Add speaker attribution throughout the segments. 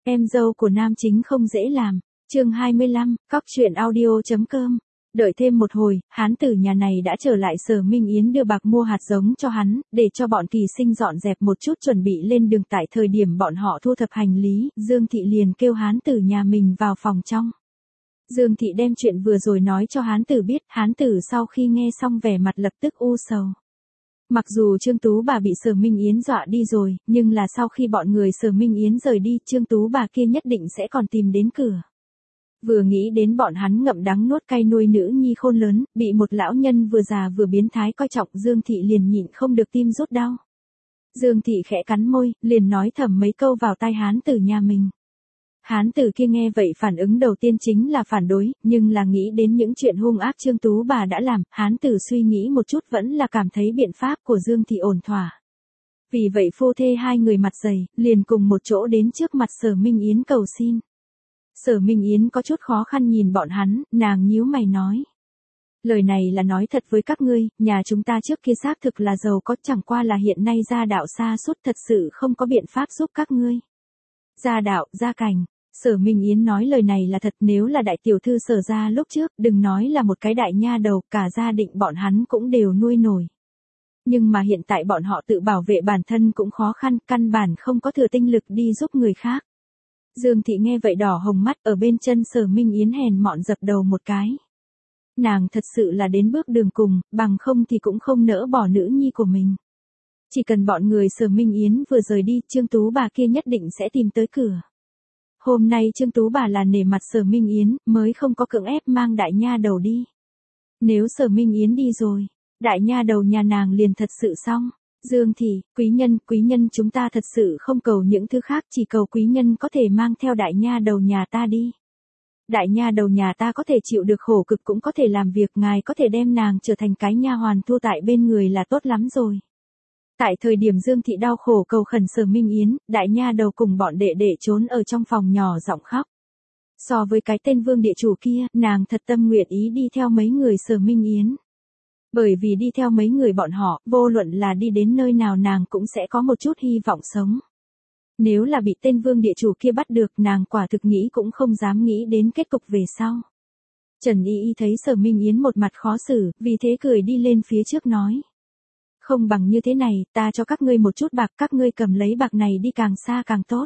Speaker 1: Em dâu của nam chính không dễ làm. Chương 25, cóc truyện audio.com. Đợi thêm một hồi, hán tử nhà này đã trở lại. Sở Minh Yến đưa bạc mua hạt giống cho hắn, để cho bọn Kỳ Sinh dọn dẹp một chút chuẩn bị lên đường. Tại thời điểm bọn họ thu thập hành lý, Dương Thị liền kêu hán tử nhà mình vào phòng trong. Dương Thị đem chuyện vừa rồi nói cho hán tử biết. Hán tử sau khi nghe xong vẻ mặt lập tức u sầu. Mặc dù Trương Tú bà bị Sở Minh Yến dọa đi rồi, nhưng là sau khi bọn người Sở Minh Yến rời đi, Trương Tú bà kia nhất định sẽ còn tìm đến cửa. Vừa nghĩ đến bọn hắn ngậm đắng nuốt cay nuôi nữ nhi khôn lớn, bị một lão nhân vừa già vừa biến thái coi trọng, Dương Thị liền nhịn không được tim rút đau. Dương Thị khẽ cắn môi, liền nói thầm mấy câu vào tai hán tử nhà mình. Hán tử kia nghe vậy phản ứng đầu tiên chính là phản đối, nhưng là nghĩ đến những chuyện hung ác Trương Tú bà đã làm, hán tử suy nghĩ một chút vẫn là cảm thấy biện pháp của Dương Thị ổn thỏa. Vì vậy phu thê hai người mặt dày, liền cùng một chỗ đến trước mặt Sở Minh Yến cầu xin. Sở Minh Yến có chút khó khăn nhìn bọn hắn, nàng nhíu mày nói. Lời này là nói thật với các ngươi, nhà chúng ta trước kia xác thực là giàu có, chẳng qua là hiện nay gia đạo sa sút, thật sự không có biện pháp giúp các ngươi. Gia đạo, gia cảnh. Sở Minh Yến nói lời này là thật, nếu là đại tiểu thư Sở gia lúc trước, đừng nói là một cái đại nha đầu, cả gia đình bọn hắn cũng đều nuôi nổi. Nhưng mà hiện tại bọn họ tự bảo vệ bản thân cũng khó khăn, căn bản không có thừa tinh lực đi giúp người khác. Dương Thị nghe vậy đỏ hồng mắt, ở bên chân Sở Minh Yến hèn mọn dập đầu một cái. Nàng thật sự là đến bước đường cùng, bằng không thì cũng không nỡ bỏ nữ nhi của mình. Chỉ cần bọn người Sở Minh Yến vừa rời đi, Trương Tú bà kia nhất định sẽ tìm tới cửa. Hôm nay Trương Tú bà là nể mặt Sở Minh Yến, mới không có cưỡng ép mang đại nha đầu đi. Nếu Sở Minh Yến đi rồi, đại nha đầu nhà nàng liền thật sự xong. Dương Thị, quý nhân chúng ta thật sự không cầu những thứ khác, chỉ cầu quý nhân có thể mang theo đại nha đầu nhà ta đi. Đại nha đầu nhà ta có thể chịu được khổ cực cũng có thể làm việc, ngài có thể đem nàng trở thành cái nha hoàn thu tại bên người là tốt lắm rồi. Tại thời điểm Dương Thị đau khổ cầu khẩn Sở Minh Yến, đại nha đầu cùng bọn đệ đệ trốn ở trong phòng nhỏ giọng khóc. So với cái tên Vương địa chủ kia, nàng thật tâm nguyện ý đi theo mấy người Sở Minh Yến. Bởi vì đi theo mấy người bọn họ, vô luận là đi đến nơi nào nàng cũng sẽ có một chút hy vọng sống. Nếu là bị tên Vương địa chủ kia bắt được, nàng quả thực nghĩ cũng không dám nghĩ đến kết cục về sau. Trần Y Y thấy Sở Minh Yến một mặt khó xử, vì thế cười đi lên phía trước nói. Không bằng như thế này, ta cho các ngươi một chút bạc, các ngươi cầm lấy bạc này đi càng xa càng tốt.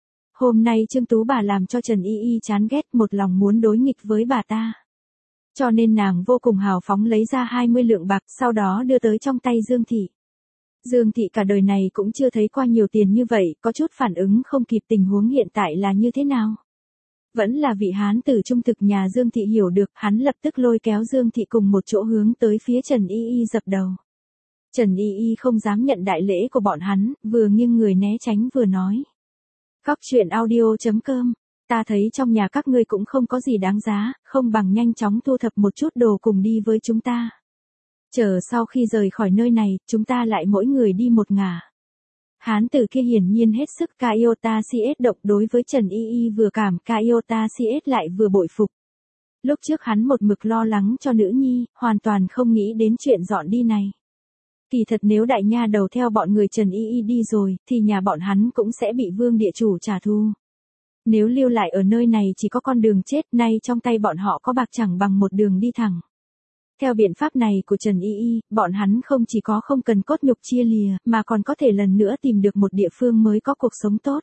Speaker 1: Hôm nay Trương Tú bà làm cho Trần Y Y chán ghét, một lòng muốn đối nghịch với bà ta. Cho nên nàng vô cùng hào phóng lấy ra 20 lượng bạc, sau đó đưa tới trong tay Dương Thị. Dương Thị cả đời này cũng chưa thấy qua nhiều tiền như vậy, có chút phản ứng không kịp tình huống hiện tại là như thế nào. Vẫn là vị hán tử trung thực nhà Dương Thị hiểu được, hắn lập tức lôi kéo Dương Thị cùng một chỗ hướng tới phía Trần Y Y dập đầu. Trần Y Y không dám nhận đại lễ của bọn hắn, vừa nghiêng người né tránh vừa nói. Cóc truyện audio.com. Ta thấy trong nhà các ngươi cũng không có gì đáng giá, không bằng nhanh chóng thu thập một chút đồ cùng đi với chúng ta. Chờ sau khi rời khỏi nơi này, chúng ta lại mỗi người đi một ngả. Hán tử kia hiển nhiên hết sức Kaiota CS động, đối với Trần Y Y vừa cảm Kaiota CS lại vừa bội phục. Lúc trước hắn một mực lo lắng cho nữ nhi, hoàn toàn không nghĩ đến chuyện dọn đi này. Kỳ thật nếu đại nha đầu theo bọn người Trần Y Y đi rồi, thì nhà bọn hắn cũng sẽ bị Vương địa chủ trả thù. Nếu lưu lại ở nơi này chỉ có con đường chết, nay trong tay bọn họ có bạc chẳng bằng một đường đi thẳng. Theo biện pháp này của Trần Y Y, bọn hắn không chỉ có không cần cốt nhục chia lìa, mà còn có thể lần nữa tìm được một địa phương mới có cuộc sống tốt.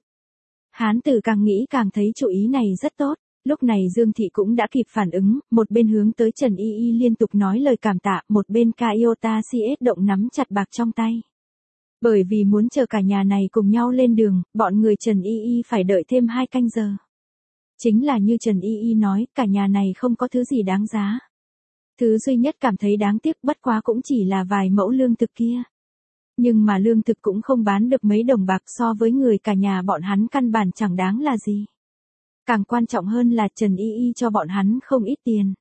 Speaker 1: Hán tử càng nghĩ càng thấy chủ ý này rất tốt. Lúc này Dương Thị cũng đã kịp phản ứng, một bên hướng tới Trần Y Y liên tục nói lời cảm tạ, một bên Kaiota CS động nắm chặt bạc trong tay. Bởi vì muốn chờ cả nhà này cùng nhau lên đường, bọn người Trần Y Y phải đợi thêm 2 canh giờ. Chính là như Trần Y Y nói, cả nhà này không có thứ gì đáng giá. Thứ duy nhất cảm thấy đáng tiếc bất quá cũng chỉ là vài mẫu lương thực kia. Nhưng mà lương thực cũng không bán được mấy đồng bạc, so với người cả nhà bọn hắn căn bản chẳng đáng là gì. Càng quan trọng hơn là Trần Y Y cho bọn hắn không ít tiền.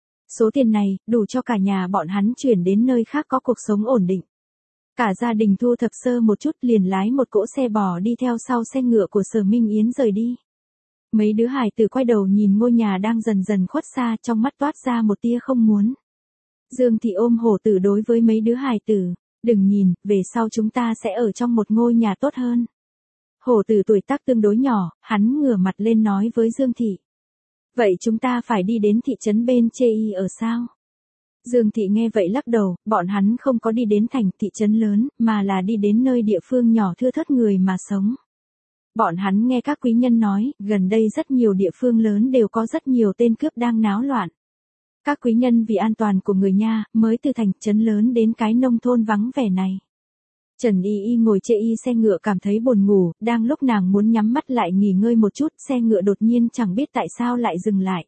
Speaker 1: Số tiền này, đủ cho cả nhà bọn hắn chuyển đến nơi khác có cuộc sống ổn định. Cả gia đình thu thập sơ một chút liền lái một cỗ xe bò đi theo sau xe ngựa của Sở Minh Yến rời đi. Mấy đứa hài tử quay đầu nhìn ngôi nhà đang dần dần khuất xa, trong mắt toát ra một tia không muốn. Dương Thị ôm hổ tử đối với mấy đứa hài tử, đừng nhìn, về sau chúng ta sẽ ở trong một ngôi nhà tốt hơn. Hổ Tử tuổi tác tương đối nhỏ, hắn ngửa mặt lên nói với Dương Thị. Vậy chúng ta phải đi đến thị trấn bên chê y ở sao? Dương Thị nghe vậy lắc đầu, bọn hắn không có đi đến thành thị trấn lớn, mà là đi đến nơi địa phương nhỏ thưa thớt người mà sống. Bọn hắn nghe các quý nhân nói, gần đây rất nhiều địa phương lớn đều có rất nhiều tên cướp đang náo loạn. Các quý nhân vì an toàn của người nha, mới từ thành trấn lớn đến cái nông thôn vắng vẻ này. Trần Y Y ngồi chê y xe ngựa cảm thấy buồn ngủ, đang lúc nàng muốn nhắm mắt lại nghỉ ngơi một chút, xe ngựa đột nhiên chẳng biết tại sao lại dừng lại.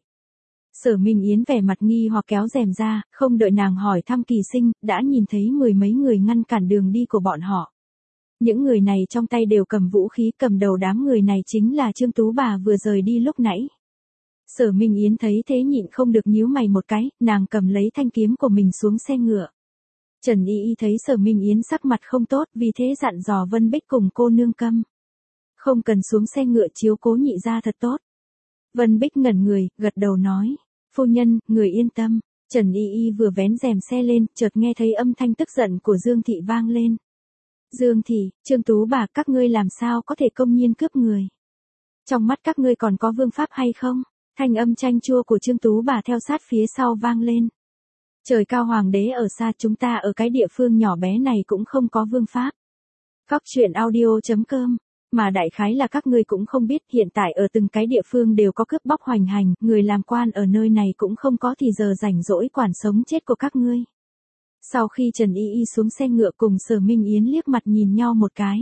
Speaker 1: Sở Minh Yến vẻ mặt nghi hoặc kéo rèm ra, không đợi nàng hỏi thăm Kỳ Sinh, đã nhìn thấy mười mấy người ngăn cản đường đi của bọn họ. Những người này trong tay đều cầm vũ khí, cầm đầu đám người này chính là Trương Tú bà vừa rời đi lúc nãy. Sở Minh Yến thấy thế nhịn không được nhíu mày một cái, nàng cầm lấy thanh kiếm của mình xuống xe ngựa. Trần Y Y thấy Sở Minh Yến sắc mặt không tốt, vì thế dặn dò Vân Bích cùng cô nương Câm. Không cần xuống xe ngựa, chiếu cố nhị gia thật tốt. Vân Bích ngẩn người, gật đầu nói. Phu nhân, người yên tâm. Trần Y Y vừa vén rèm xe lên, chợt nghe thấy âm thanh tức giận của Dương Thị vang lên. Dương Thị, Trương Tú bà, các ngươi làm sao có thể công nhiên cướp người? Trong mắt các ngươi còn có vương pháp hay không? Thanh âm chanh chua của Trương Tú bà theo sát phía sau vang lên. Trời cao hoàng đế ở xa, chúng ta ở cái địa phương nhỏ bé này cũng không có vương pháp. Cóc truyện audio.com. Mà đại khái là các ngươi cũng không biết, hiện tại ở từng cái địa phương đều có cướp bóc hoành hành, người làm quan ở nơi này cũng không có thì giờ rảnh rỗi quản sống chết của các ngươi. Sau khi Trần Y Y xuống xe ngựa cùng Sở Minh Yến liếc mặt nhìn nhau một cái.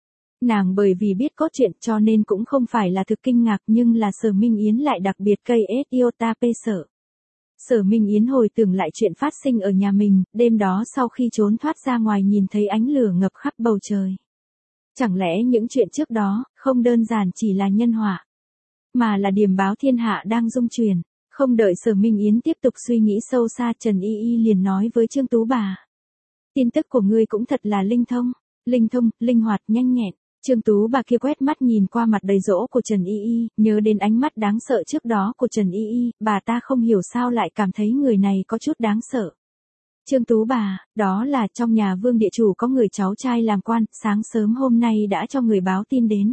Speaker 1: Nàng bởi vì biết cốt truyện cho nên cũng không phải là thực kinh ngạc, nhưng là Sở Minh Yến lại đặc biệt cây iota p sợ. Sở Minh Yến hồi tưởng lại chuyện phát sinh ở nhà mình, đêm đó sau khi trốn thoát ra ngoài nhìn thấy ánh lửa ngập khắp bầu trời. Chẳng lẽ những chuyện trước đó, không đơn giản chỉ là nhân họa, mà là điềm báo thiên hạ đang rung chuyển. Không đợi Sở Minh Yến tiếp tục suy nghĩ sâu xa, Trần Y Y liền nói với Trương Tú bà. Tin tức của ngươi cũng thật là linh thông, linh hoạt, nhanh nhẹn. Trương Tú bà kia quét mắt nhìn qua mặt đầy dỗ của Trần Y Y, nhớ đến ánh mắt đáng sợ trước đó của Trần Y Y, bà ta không hiểu sao lại cảm thấy người này có chút đáng sợ. Trương Tú bà, đó là trong nhà Vương địa chủ có người cháu trai làm quan, sáng sớm hôm nay đã cho người báo tin đến.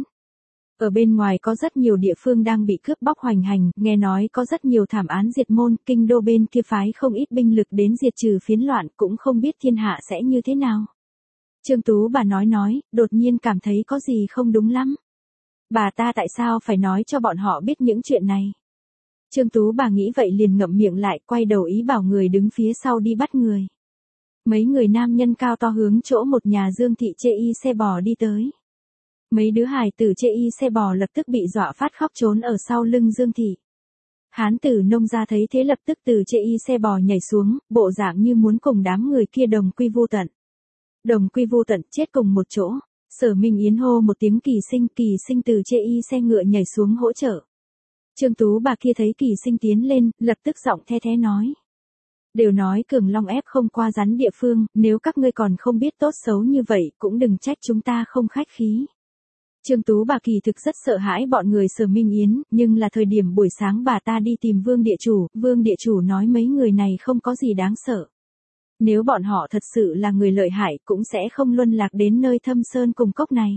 Speaker 1: Ở bên ngoài có rất nhiều địa phương đang bị cướp bóc hoành hành, nghe nói có rất nhiều thảm án diệt môn, kinh đô bên kia phái không ít binh lực đến diệt trừ phiến loạn, cũng không biết thiên hạ sẽ như thế nào. Trương Tú bà nói, đột nhiên cảm thấy có gì không đúng lắm. Bà ta tại sao phải nói cho bọn họ biết những chuyện này? Trương Tú bà nghĩ vậy liền ngậm miệng lại, quay đầu ý bảo người đứng phía sau đi bắt người. Mấy người nam nhân cao to hướng chỗ một nhà Dương Thị chê y xe bò đi tới. Mấy đứa hài tử chê y xe bò lập tức bị dọa phát khóc trốn ở sau lưng Dương Thị. Hán tử nông gia thấy thế lập tức từ chê y xe bò nhảy xuống, bộ dạng như muốn cùng đám người kia đồng quy vô tận. Đồng quy vô tận, chết cùng một chỗ. Sở Minh Yến hô một tiếng Kỳ Sinh từ chê y xe ngựa nhảy xuống hỗ trợ. Trương Tú bà kia thấy Kỳ Sinh tiến lên, lập tức giọng the thé nói. Đều nói cường long ép không qua rắn địa phương, nếu các ngươi còn không biết tốt xấu như vậy, cũng đừng trách chúng ta không khách khí. Trương Tú bà kỳ thực rất sợ hãi bọn người Sở Minh Yến, nhưng là thời điểm buổi sáng bà ta đi tìm Vương địa chủ nói mấy người này không có gì đáng sợ. Nếu bọn họ thật sự là người lợi hại cũng sẽ không luân lạc đến nơi thâm sơn cùng cốc này.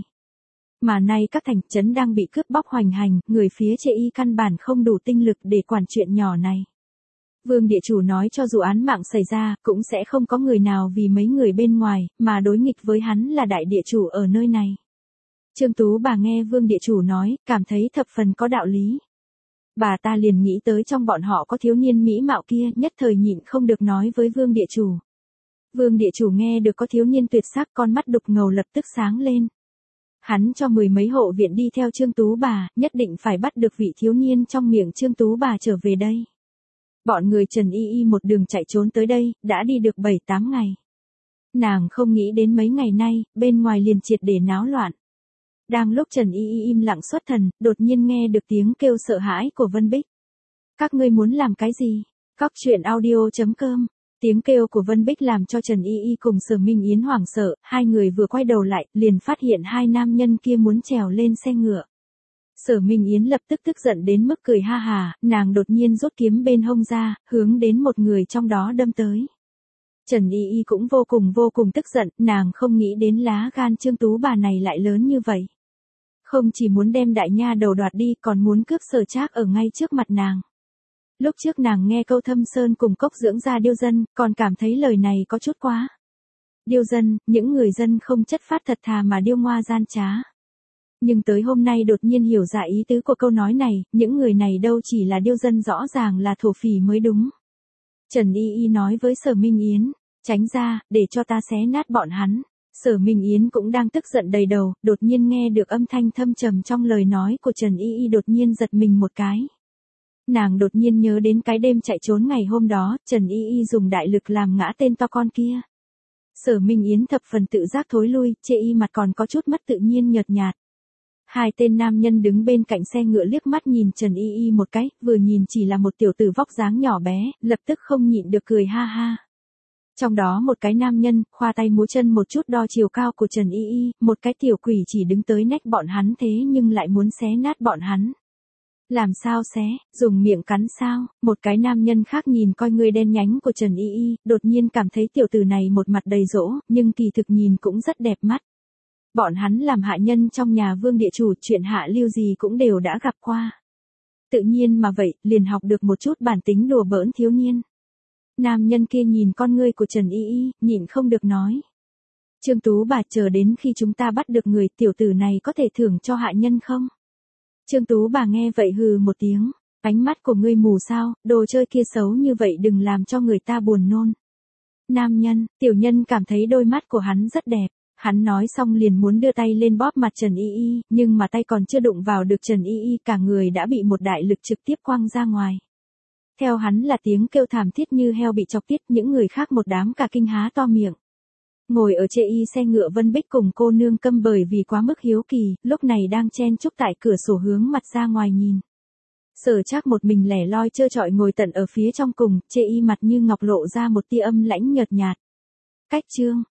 Speaker 1: Mà nay các thành trấn đang bị cướp bóc hoành hành, người phía chê y căn bản không đủ tinh lực để quản chuyện nhỏ này. Vương địa chủ nói cho dù án mạng xảy ra, cũng sẽ không có người nào vì mấy người bên ngoài, mà đối nghịch với hắn là đại địa chủ ở nơi này. Trương Tú bà nghe Vương địa chủ nói, cảm thấy thập phần có đạo lý. Bà ta liền nghĩ tới trong bọn họ có thiếu niên mỹ mạo kia, nhất thời nhịn không được nói với Vương địa chủ. Vương địa chủ nghe được có thiếu niên tuyệt sắc, con mắt đục ngầu lập tức sáng lên. Hắn cho mười mấy hộ viện đi theo Trương Tú bà, nhất định phải bắt được vị thiếu niên trong miệng Trương Tú bà trở về đây. Bọn người Trần Y Y một đường chạy trốn tới đây, đã đi được 7-8 ngày. Nàng không nghĩ đến mấy ngày nay, bên ngoài liền triệt để náo loạn. Đang lúc Trần Y Y im lặng xuất thần, đột nhiên nghe được tiếng kêu sợ hãi của Vân Bích. Các ngươi muốn làm cái gì? Cóc truyện audio.com. Tiếng kêu của Vân Bích làm cho Trần Y Y cùng Sở Minh Yến hoảng sợ, hai người vừa quay đầu lại, liền phát hiện hai nam nhân kia muốn trèo lên xe ngựa. Sở Minh Yến lập tức tức giận đến mức cười ha hà, nàng đột nhiên rút kiếm bên hông ra, hướng đến một người trong đó đâm tới. Trần Y Y cũng vô cùng tức giận, nàng không nghĩ đến lá gan Trương Tú bà này lại lớn như vậy. Không chỉ muốn đem đại nha đầu đoạt đi còn muốn cướp Sở Trác ở ngay trước mặt nàng. Lúc trước nàng nghe câu Thâm Sơn cùng cốc dưỡng ra điêu dân, còn cảm thấy lời này có chút quá. Điêu dân, những người dân không chất phát thật thà mà điêu ngoa gian trá. Nhưng tới hôm nay đột nhiên hiểu ra ý tứ của câu nói này, những người này đâu chỉ là điêu dân, rõ ràng là thổ phỉ mới đúng. Trần Y Y nói với Sở Minh Yến, tránh ra, để cho ta xé nát bọn hắn. Sở Minh Yến cũng đang tức giận đầy đầu, đột nhiên nghe được âm thanh thâm trầm trong lời nói của Trần Y Y, đột nhiên giật mình một cái. Nàng đột nhiên nhớ đến cái đêm chạy trốn ngày hôm đó, Trần Y Y dùng đại lực làm ngã tên to con kia. Sở Minh Yến thập phần tự giác thối lui, chê y mặt còn có chút mất tự nhiên nhợt nhạt. Hai tên nam nhân đứng bên cạnh xe ngựa liếc mắt nhìn Trần Y Y một cái, vừa nhìn chỉ là một tiểu tử vóc dáng nhỏ bé, lập tức không nhịn được cười ha ha. Trong đó một cái nam nhân, khoa tay múa chân một chút đo chiều cao của Trần Y Y, một cái tiểu quỷ chỉ đứng tới nách bọn hắn thế nhưng lại muốn xé nát bọn hắn. Làm sao xé, dùng miệng cắn sao? Một cái nam nhân khác nhìn coi người đen nhánh của Trần Y Y, đột nhiên cảm thấy tiểu tử này một mặt đầy dỗ, nhưng kỳ thực nhìn cũng rất đẹp mắt. Bọn hắn làm hạ nhân trong nhà vương địa chủ, chuyện hạ lưu gì cũng đều đã gặp qua. Tự nhiên mà vậy, liền học được một chút bản tính đùa bỡn thiếu niên. Nam nhân kia nhìn con ngươi của Trần Y Y, nhịn không được nói. Trương Tú bà, chờ đến khi chúng ta bắt được người, tiểu tử này có thể thưởng cho hạ nhân không? Trương Tú bà nghe vậy hừ một tiếng, ánh mắt của ngươi mù sao, đồ chơi kia xấu như vậy đừng làm cho người ta buồn nôn. Nam nhân, tiểu nhân cảm thấy đôi mắt của hắn rất đẹp. Hắn nói xong liền muốn đưa tay lên bóp mặt Trần Y Y, nhưng mà tay còn chưa đụng vào được Trần Y Y, cả người đã bị một đại lực trực tiếp quăng ra ngoài. Theo hắn là tiếng kêu thảm thiết như heo bị chọc tiết, những người khác một đám cả kinh há to miệng. Ngồi ở chê y xe ngựa Vân Bích cùng cô nương Câm bởi vì quá mức hiếu kỳ, lúc này đang chen chúc tại cửa sổ hướng mặt ra ngoài nhìn. Sở Trác một mình lẻ loi trơ trọi ngồi tận ở phía trong cùng, chê y mặt như ngọc lộ ra một tia âm lãnh nhợt nhạt. Cách chương,